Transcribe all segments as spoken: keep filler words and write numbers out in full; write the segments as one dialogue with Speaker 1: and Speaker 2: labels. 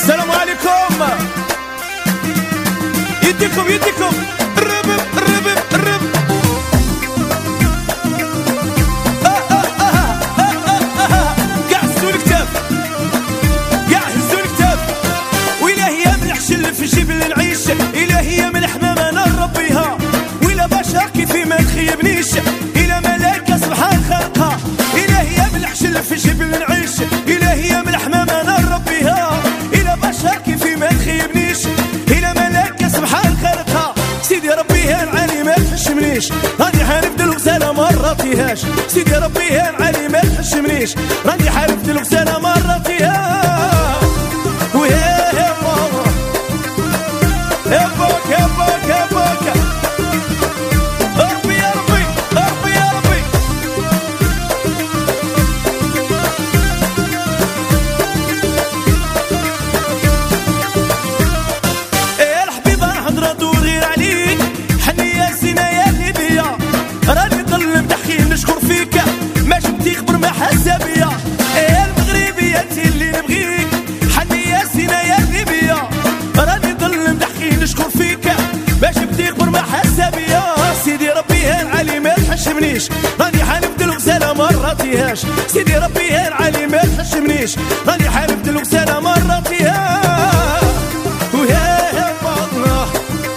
Speaker 1: السلام عليكم. يديكم يديكم الربب الربب الربب. كاع هزوا الكتاب كاع هزوا الكتاب. وإلهي من الحشل في جبل نعيش، إلهي من الحمامة نربيها، وإلا بشر كيفي ما تخيبنيش، إلا ملايكة سبحان خلقها. إلهي من الحشل في جبل نعيش، إلهي من الحمامة نربيها، إلا بشر كيفي ما تخيبنيش، إلا ملايكة سبحان خلقها. سيدي ربي هان علي ما تحشمنيش، راني حارفت الغسالة ما رطيهاش. سيدي ربي هان علي ما تحشمنيش، راني حارفت الغسالة ما رطيهاش. ويا يا بابا يا بوك يا بوك يا بوك. ربي يا ربي ربي يا ربي. يا الحبيبة نحضر دور غير عليك، حني يا زينة يا اللي بيا، راني نظل نحكي نشكر فيك، ما جبتي خبر ما حاسة بيا. يا المغربية انتي اللي نبغيك، حني يا زينة يا اللي بيا، راني نظل نحكي نشكر فيك، ما جبتي خبر ما حاسة بيا. سيدي ربي هان علي ما تحشمنيش، راني حالفت الغسالة ما رطيهاش. سيدي ربي هان علي ما تحشمنيش، راني حالفت الغسالة ما رطيهاش. ويا يا الله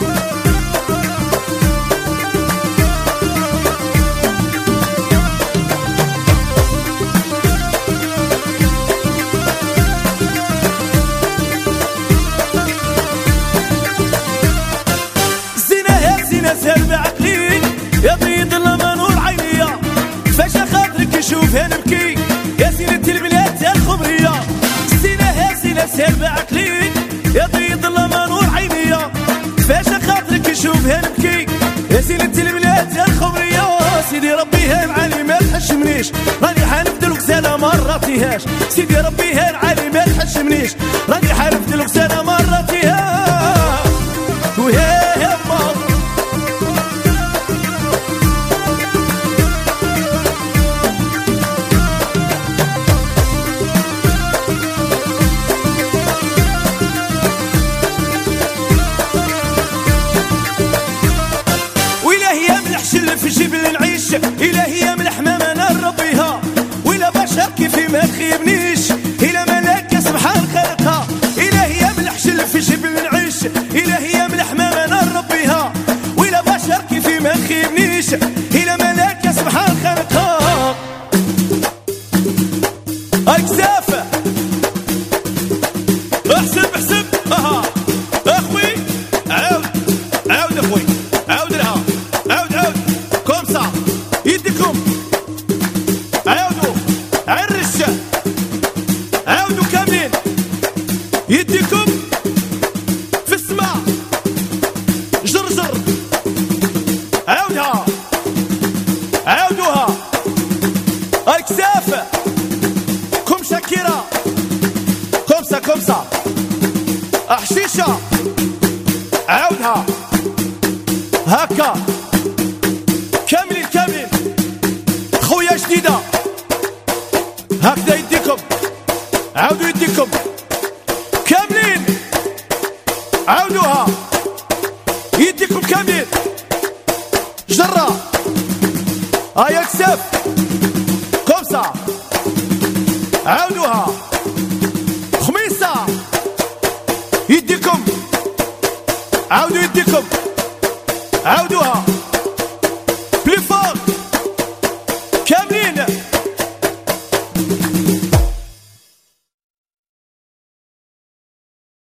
Speaker 1: سالب عقلي يا بيض لما نور عينيا، فاش خاطرك نشوفها نبكي يا زينة البلاد يا الخمرية. زينة يا زينة سالب عقلي يا بيض لما نور عينيا، فاش خاطرك نشوفها نبكي يا زينة البلاد يا الخمرية. سيدي ربي هان علي ما تحشمنيش، راني حالفت الغسالة ما رطيهاش. سيدي ربي هان علي ما تحشمنيش، راني حالفت الغسالة ما رطيهاش. ويا يا ماما في جبل نعيش، إلهي من الحمامة نربيها، وإلا بشر كيفي ما تخيبنيش، إلا ملايكة سبحان خلقها. إلهي من الحشل في جبل نعيش، إلهي من الحمامة نربيها، وإلا بشر كيفي ما تخيبنيش، إلا ملايكة سبحان خلقها. الكسافة احسب احسب اها اخوي عاود عاود اخوي عاود لها عاود عاود كومسا يديكم عاودوا عرش عاودوا كاملين يديكم في السماء جرجر عاودها عاودوها الكسافة كم شاكيرة كومسا كومسا حشيشة عاودها هكا كاملين كاملين خويا جديدة هكذا يديكم عاودوا يديكم كاملين عاودوها يديكم كاملين جرة هيا كسف كومسا عاودوها خميسة يديكم عاودوا يديكم عاودوها بلي فوق كاملين